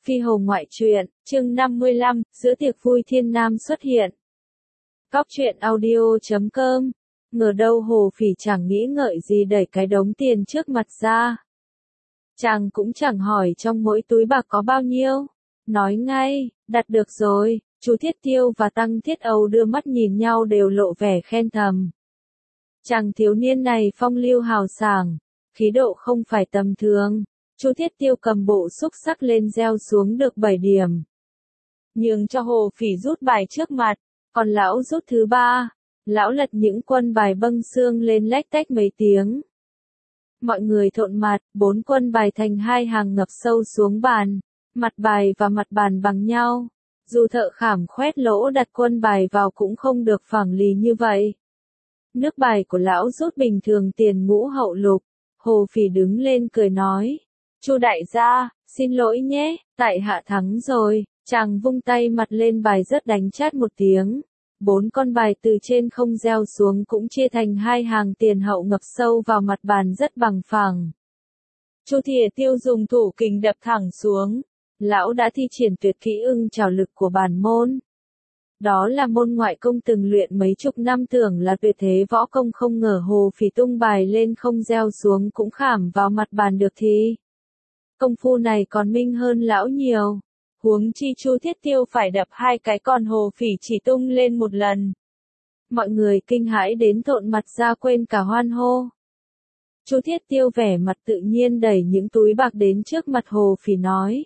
Phi Hồ ngoại truyện, chương 55, giữa tiệc vui thiên nam xuất hiện. Góc truyện audio.com. Ngờ đâu Hồ Phỉ chẳng nghĩ ngợi gì đẩy cái đống tiền trước mặt ra. Chàng cũng chẳng hỏi trong mỗi túi bạc có bao nhiêu. Nói ngay, đặt được rồi. Chú Thiết Tiêu và Tăng Thiết Âu đưa mắt nhìn nhau đều lộ vẻ khen thầm. Chàng thiếu niên này phong lưu hào sảng, khí độ không phải tầm thường. Chú Thiết Tiêu cầm bộ xúc sắc lên gieo xuống được 7 điểm. Nhường cho Hồ Phỉ rút bài trước mặt, còn lão rút thứ 3. Lão lật những quân bài bâng xương lên lách tách mấy tiếng. Mọi người thộn mặt, 4 quân bài thành 2 hàng ngập sâu xuống bàn, mặt bài và mặt bàn bằng nhau. Dù thợ khảm khoét lỗ đặt quân bài vào cũng không được phẳng lì như vậy. Nước bài của lão rút bình thường tiền ngũ hậu lục. Hồ Phỉ đứng lên cười nói. Chu đại gia, xin lỗi nhé, tại hạ thắng rồi. Chàng vung tay mặt lên bài rất đánh chát một tiếng. 4 con bài từ trên không gieo xuống cũng chia thành 2 hàng tiền hậu ngập sâu vào mặt bàn rất bằng phẳng. Chu Thìa Tiêu dùng thủ kình đập thẳng xuống. Lão đã thi triển tuyệt kỹ ưng trảo lực của bản môn. Đó là môn ngoại công từng luyện mấy chục năm, tưởng là tuyệt thế võ công, không ngờ Hồ Phỉ tung bài lên không gieo xuống cũng khảm vào mặt bàn được thì. Công phu này còn minh hơn lão nhiều. Huống chi Chu Thiết Tiêu phải đập 2 cái, còn Hồ Phỉ chỉ tung lên một lần. Mọi người kinh hãi đến thộn mặt ra quên cả hoan hô. Chu Thiết Tiêu vẻ mặt tự nhiên đẩy những túi bạc đến trước mặt Hồ Phỉ nói.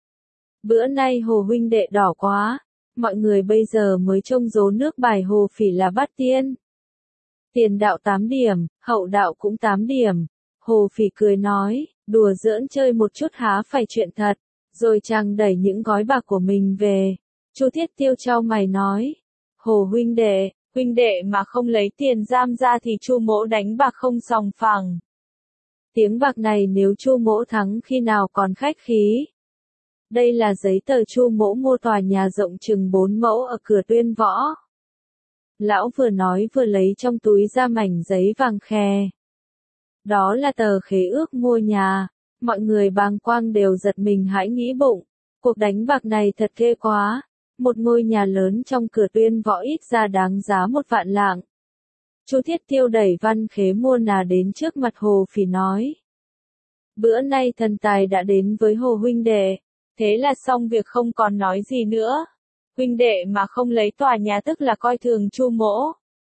Bữa nay Hồ huynh đệ đỏ quá, mọi người bây giờ mới trông rố nước bài Hồ Phỉ là bát tiên. Tiền đạo 8 điểm, hậu đạo cũng 8 điểm. Hồ Phỉ cười nói, đùa giỡn chơi một chút há phải chuyện thật, rồi chàng đẩy những gói bạc của mình về. Chu Thiết Tiêu chau mày nói, Hồ huynh đệ mà không lấy tiền giam ra thì Chu mỗ đánh bạc không sòng phẳng. Tiếng bạc này nếu Chu mỗ thắng khi nào còn khách khí. Đây là giấy tờ Chu mỗ mua tòa nhà rộng chừng 4 mẫu ở cửa Tuyên Võ. Lão vừa nói vừa lấy trong túi ra mảnh giấy vàng khè. Đó là tờ khế ước mua nhà. Mọi người bàng quang đều giật mình hãi nghĩ bụng. Cuộc đánh bạc này thật ghê quá. Một ngôi nhà lớn trong cửa Tuyên Võ ít ra đáng giá 1 vạn lạng. Chu Thiết Tiêu đẩy văn khế mua nhà đến trước mặt Hồ Phỉ nói. Bữa nay thần tài đã đến với Hồ huynh đệ. Thế là xong việc, không còn nói gì nữa. Huynh đệ mà không lấy tòa nhà tức là coi thường Chu mỗ.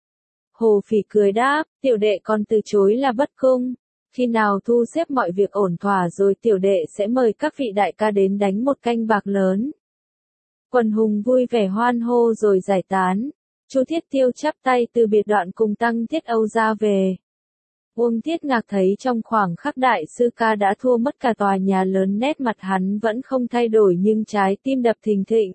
Hồ Phỉ cười đáp, tiểu đệ còn từ chối là bất cung. Khi nào thu xếp mọi việc ổn thỏa rồi tiểu đệ sẽ mời các vị đại ca đến đánh một canh bạc lớn. Quần hùng vui vẻ hoan hô rồi giải tán. Chu Thiết Tiêu chắp tay từ biệt đoạn cùng Tăng Thiết Âu ra về. Uông Thiết Ngạc thấy trong khoảng khắc đại sư ca đã thua mất cả tòa nhà lớn, nét mặt hắn vẫn không thay đổi nhưng trái tim đập thình thịch.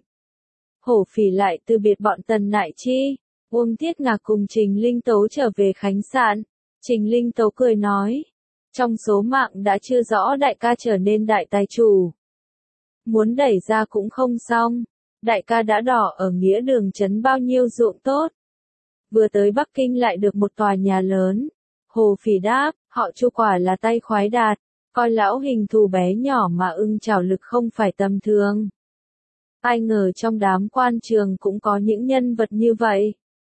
Hổ Phỉ lại từ biệt bọn Tần Nại Chi. Uông Thiết Ngạc cùng Trình Linh Tố trở về khách sạn. Trình Linh Tố cười nói. Trong số mạng đã chưa rõ đại ca trở nên đại tài chủ. Muốn đẩy ra cũng không xong. Đại ca đã đỏ ở nghĩa đường trấn bao nhiêu ruộng tốt. Vừa tới Bắc Kinh lại được một tòa nhà lớn. Hồ Phỉ đáp, họ Chu quả là tay khoái đạt. Coi lão hình thù bé nhỏ mà ưng trảo lực không phải tầm thường. Ai ngờ trong đám quan trường cũng có những nhân vật như vậy.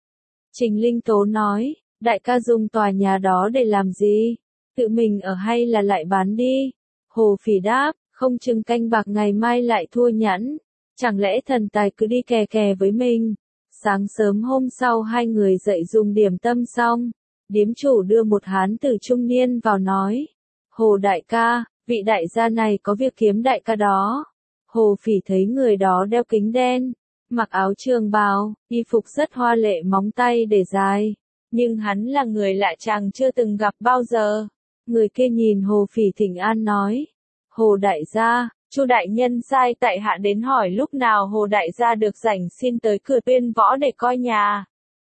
Trình Linh Tố nói, đại ca dùng tòa nhà đó để làm gì? Tự mình ở hay là lại bán đi? Hồ Phỉ đáp, không chừng canh bạc ngày mai lại thua nhẵn. Chẳng lẽ thần tài cứ đi kè kè với mình? Sáng sớm hôm sau hai người dậy dùng điểm tâm xong. Điếm chủ đưa một hán tử trung niên vào nói. Hồ đại ca, vị đại gia này có việc kiếm đại ca đó. Hồ Phỉ thấy người đó đeo kính đen, mặc áo trường bào, y phục rất hoa lệ, móng tay để dài. Nhưng hắn là người lạ, chàng chưa từng gặp bao giờ. Người kia nhìn Hồ Phỉ thỉnh an nói. Hồ đại gia, Chu đại nhân sai tại hạ đến hỏi lúc nào Hồ đại gia được rảnh xin tới cửa Tuyên Võ để coi nhà.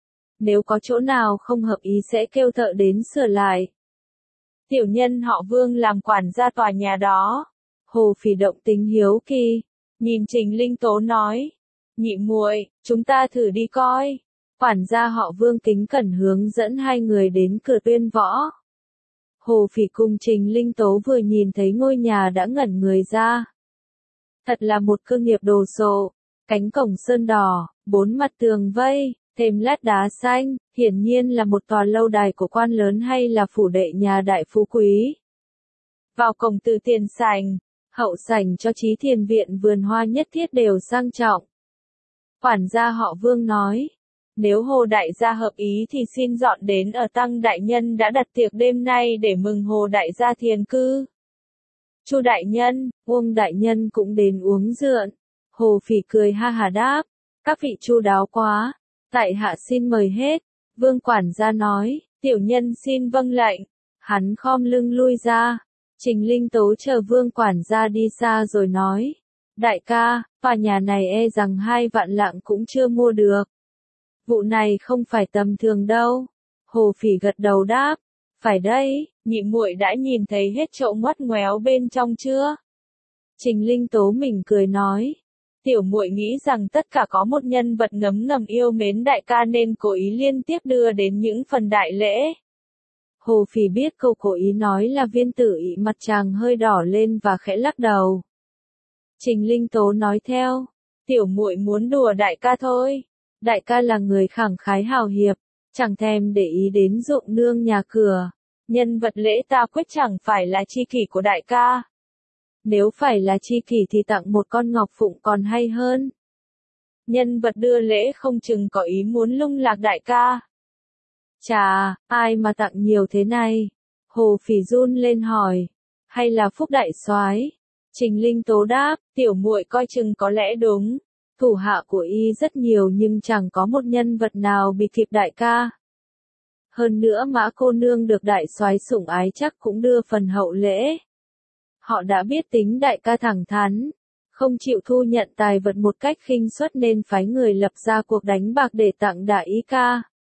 Nếu có chỗ nào không hợp ý sẽ kêu thợ đến sửa lại. Tiểu nhân họ Vương làm quản gia tòa nhà đó. Hồ Phỉ động tính hiếu kỳ, nhìn Trình Linh Tố nói. Nhị muội, chúng ta thử đi coi. Quản gia họ Vương kính cẩn hướng dẫn hai người đến cửa Tuyên Võ. Hồ Phỉ cùng Trình Linh Tố vừa nhìn thấy ngôi nhà đã ngẩn người ra. Thật là một cơ nghiệp đồ sộ. Cánh cổng sơn đỏ, 4 mặt tường vây, thêm lát đá xanh, hiển nhiên là một tòa lâu đài của quan lớn hay là phủ đệ nhà đại phú quý. Vào cổng từ tiền sảnh, hậu sảnh cho chí thiền viện vườn hoa nhất thiết đều sang trọng. Quản gia họ Vương nói, nếu Hồ đại gia hợp ý thì xin dọn đến ở Tăng đại nhân đã đặt tiệc đêm nay để mừng Hồ đại gia thiền cư. Chu đại nhân, Uông đại nhân cũng đến uống rượu. Hồ Phỉ cười ha hà đáp, các vị chu đáo quá, tại hạ xin mời hết. Vương quản gia nói, tiểu nhân xin vâng lệnh. Hắn khom lưng lui ra. Trình Linh Tố chờ Vương quản gia đi xa rồi nói, đại ca, tòa nhà này e rằng 2 vạn lạng cũng chưa mua được. Vụ này không phải tầm thường đâu. Hồ Phỉ gật đầu đáp, phải đây, nhị muội đã nhìn thấy hết chỗ ngoắt ngoéo bên trong chưa? Trình Linh Tố mỉm cười nói, tiểu muội nghĩ rằng tất cả có một nhân vật ngấm ngầm yêu mến đại ca nên cố ý liên tiếp đưa đến những phần đại lễ. Hồ Phỉ biết câu cố ý nói là viên tử ị, mặt chàng hơi đỏ lên và khẽ lắc đầu. Trình Linh Tố nói theo, tiểu muội muốn đùa đại ca thôi. Đại ca là người khẳng khái hào hiệp, chẳng thèm để ý đến ruộng nương nhà cửa. Nhân vật lễ ta quyết chẳng phải là tri kỷ của đại ca. Nếu phải là tri kỷ thì tặng một con ngọc phụng còn hay hơn. Nhân vật đưa lễ không chừng có ý muốn lung lạc đại ca. Chà, ai mà tặng nhiều thế này? Hồ Phỉ run lên hỏi. Hay là Phúc đại soái? Trình Linh Tố đáp, tiểu muội coi chừng có lẽ đúng. Thủ hạ của y rất nhiều nhưng chẳng có một nhân vật nào bị kịp đại ca. Hơn nữa Mã cô nương được đại soái sủng ái chắc cũng đưa phần hậu lễ. Họ đã biết tính đại ca thẳng thắn, không chịu thu nhận tài vật một cách khinh suất nên phái người lập ra cuộc đánh bạc để tặng đại ý ca.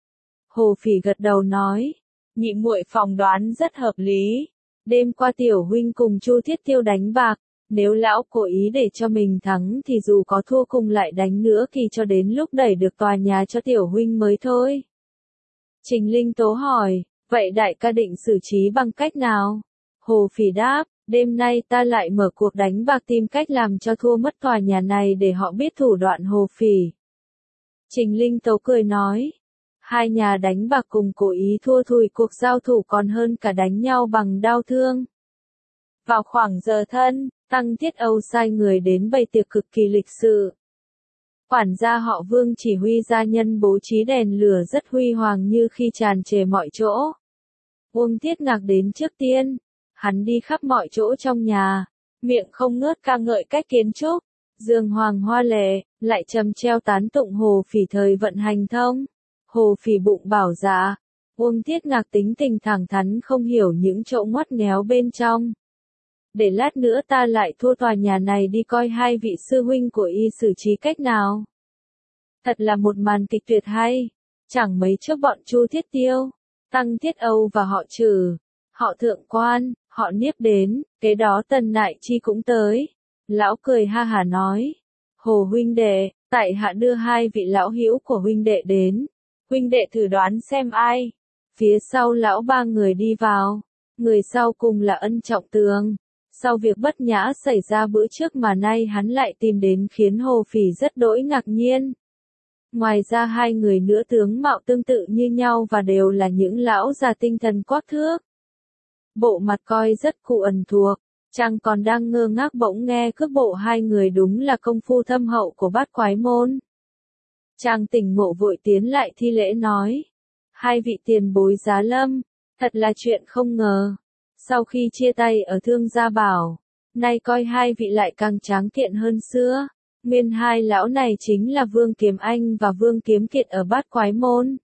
Hồ Phỉ gật đầu nói, nhị muội phỏng đoán rất hợp lý. Đêm qua tiểu huynh cùng Chu Thiết Tiêu đánh bạc, nếu lão cố ý để cho mình thắng thì dù có thua cùng lại đánh nữa thì cho đến lúc đẩy được tòa nhà cho tiểu huynh mới thôi. Trình Linh Tố hỏi, vậy đại ca định xử trí bằng cách nào? Hồ Phỉ đáp, đêm nay ta lại mở cuộc đánh bạc tìm cách làm cho thua mất tòa nhà này để họ biết thủ đoạn Hồ Phỉ. Trình Linh Tố cười nói, 2 nhà đánh bạc cùng cố ý thua thủi cuộc giao thủ còn hơn cả đánh nhau bằng đao thương. Vào khoảng giờ thân, Tăng Thiết Âu sai người đến bày tiệc cực kỳ lịch sự. Quản gia họ Vương chỉ huy gia nhân bố trí đèn lửa rất huy hoàng như khi tràn trề mọi chỗ. Uông Thiết Ngạc đến trước tiên, hắn đi khắp mọi chỗ trong nhà, miệng không ngớt ca ngợi cách kiến trúc, giường hoàng hoa lệ, lại trầm treo tán tụng Hồ Phỉ thời vận hành thông. Hồ Phỉ bụng bảo dạ, Uông Thiết Ngạc tính tình thẳng thắn không hiểu những chỗ ngoắt nghéo bên trong. Để lát nữa ta lại thua tòa nhà này đi coi 2 vị sư huynh của y xử trí cách nào. Thật là một màn kịch tuyệt hay. Chẳng mấy chốc bọn Chu Thiết Tiêu, Tăng Thiết Âu và họ Trừ, họ Thượng Quan, họ Niếp đến, kế đó Tần Nại Chi cũng tới. Lão cười ha hà nói, Hồ huynh đệ, tại hạ đưa 2 vị lão hữu của huynh đệ đến. Huynh đệ thử đoán xem ai. Phía sau lão 3 người đi vào. Người sau cùng là Ân Trọng Tường. Sau việc bất nhã xảy ra bữa trước mà nay hắn lại tìm đến khiến Hồ Phỉ rất đỗi ngạc nhiên. Ngoài ra 2 người nữa tướng mạo tương tự như nhau và đều là những lão già tinh thần quắc thước. Bộ mặt coi rất cụ ẩn thuộc, chàng còn đang ngơ ngác bỗng nghe cước bộ 2 người đúng là công phu thâm hậu của Bát Quái môn. Chàng tỉnh ngộ vội tiến lại thi lễ nói, 2 vị tiền bối giá lâm, thật là chuyện không ngờ. Sau khi chia tay ở Thương Gia Bảo, nay coi 2 vị lại càng tráng kiện hơn xưa. Nguyên 2 lão này chính là Vương Kiếm Anh và Vương Kiếm Kiệt ở Bát Quái môn.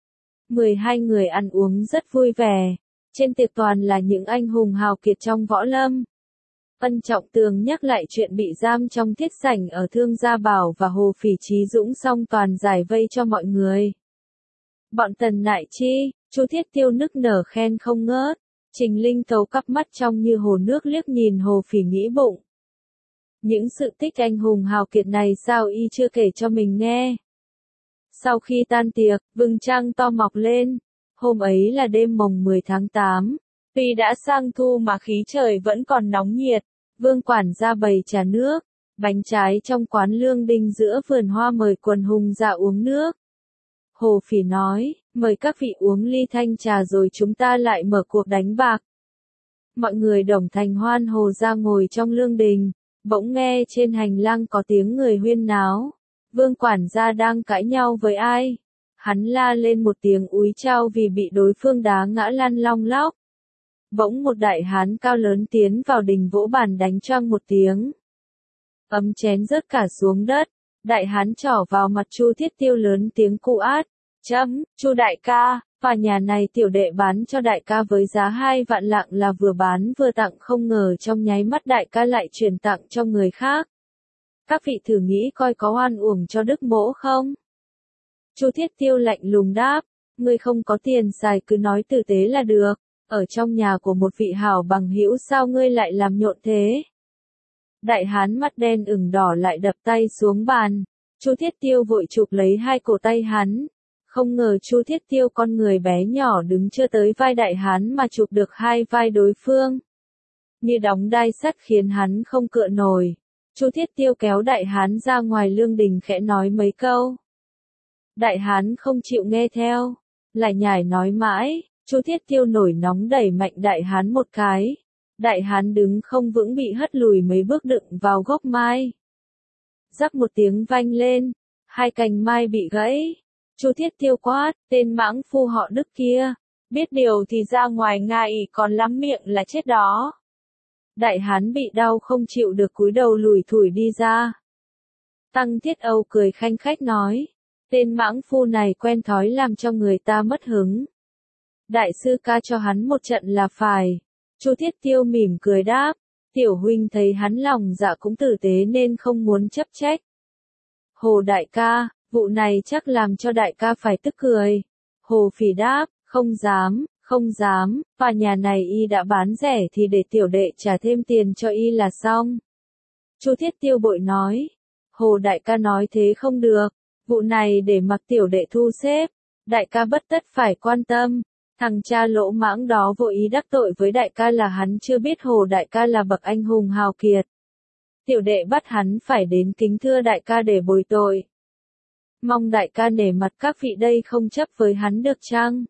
12 người ăn uống rất vui vẻ, trên tiệc toàn là những anh hùng hào kiệt trong võ lâm. Ân Trọng Tường nhắc lại chuyện bị giam trong thiết sảnh ở Thương Gia Bảo và Hồ Phỉ Chí Dũng xong toàn giải vây cho mọi người. Bọn Tần Nại Chi, Chu Thiết Tiêu nức nở khen không ngớt. Trình Linh Tố cắp mắt trong như hồ nước liếc nhìn Hồ Phỉ nghĩ bụng. Những sự tích anh hùng hào kiệt này sao y chưa kể cho mình nghe. Sau khi tan tiệc, vầng trăng to mọc lên. Hôm ấy là đêm mồng 10 tháng 8. Tuy đã sang thu mà khí trời vẫn còn nóng nhiệt. Vương quản gia bày trà nước, Bánh trái trong quán lương đình giữa vườn hoa mời quần hùng ra uống nước. Hồ Phỉ nói, mời các vị uống ly thanh trà rồi chúng ta lại mở cuộc đánh bạc. Mọi người đồng thanh hoan hô ra ngồi trong lương đình, bỗng nghe trên hành lang có tiếng người huyên náo. Vương quản gia đang cãi nhau với ai? Hắn la lên một tiếng úi chao vì bị đối phương đá ngã lăn long lóc. Bỗng một đại hán cao lớn tiến vào đình vỗ bàn đánh choang một tiếng. Ấm chén rớt cả xuống đất. Đại hán trỏ vào mặt Chu Thiết Tiêu lớn tiếng cu át. Chu đại ca, và nhà này tiểu đệ bán cho đại ca với giá 2 vạn lạng là vừa bán vừa tặng, không ngờ trong nháy mắt đại ca lại chuyển tặng cho người khác. Các vị thử nghĩ coi có oan uổng cho Đức Mỗ không? Chu Thiết Tiêu lạnh lùng đáp, ngươi không có tiền xài cứ nói tử tế là được, ở trong nhà của một vị hảo bằng hữu sao ngươi lại làm nhộn thế? Đại hán mắt đen ửng đỏ lại đập tay xuống bàn, Chu Thiết Tiêu vội chụp lấy hai cổ tay hắn. Không ngờ Chu Thiết Tiêu con người bé nhỏ đứng chưa tới vai đại hán mà chụp được hai vai đối phương. Như đóng đai sắt khiến hắn không cựa nổi. Chu Thiết Tiêu kéo đại hán ra ngoài lương đình khẽ nói mấy câu. Đại hán không chịu nghe theo, lại nhải nói mãi. Chu Thiết Tiêu nổi nóng đẩy mạnh đại hán một cái. Đại hán đứng không vững bị hất lùi mấy bước đựng vào gốc mai. Rắc một tiếng vang lên, hai cành mai bị gãy. Chu Thiết Tiêu quát, tên mãng phu họ Đức kia, biết điều thì ra ngoài ngay còn lắm miệng là chết đó. Đại hán bị đau không chịu được cúi đầu lủi thủi đi ra. Tăng Thiết Âu cười khanh khách nói, tên mãng phu này quen thói làm cho người ta mất hứng. Đại sư ca cho hắn một trận là phải. Chu Thiết Tiêu mỉm cười đáp, tiểu huynh thấy hắn lòng dạ cũng tử tế nên không muốn chấp trách. Hồ đại ca, vụ này chắc làm cho đại ca phải tức cười. Hồ Phỉ đáp, không dám, và nhà này y đã bán rẻ thì để tiểu đệ trả thêm tiền cho y là xong. Chu Thiết Tiêu bội nói, Hồ đại ca nói thế không được, vụ này để mặc tiểu đệ thu xếp, đại ca bất tất phải quan tâm. Thằng cha lỗ mãng đó vội ý đắc tội với đại ca là hắn chưa biết Hồ đại ca là bậc anh hùng hào kiệt. Tiểu đệ bắt hắn phải đến kính thưa đại ca để bồi tội. Mong đại ca nể mặt các vị đây không chấp với hắn được chăng?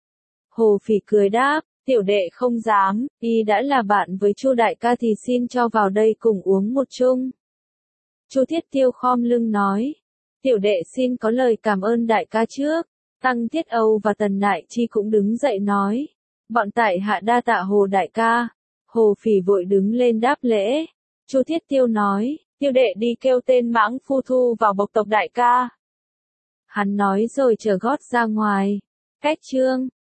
Hồ Phỉ cười đáp, tiểu đệ không dám, y đã là bạn với Chu đại ca thì xin cho vào đây cùng uống một chung. Chu Thiết Tiêu khom lưng nói, tiểu đệ xin có lời cảm ơn đại ca trước. Tăng Thiết Âu và Tần Nại Chi cũng đứng dậy nói, bọn tại hạ đa tạ Hồ đại ca. Hồ Phỉ vội đứng lên đáp lễ. Chu Thiết Tiêu nói, tiểu đệ đi kêu tên mãng phu thu vào bộc tộc đại ca. Hắn nói rồi trở gót ra ngoài. Cách chương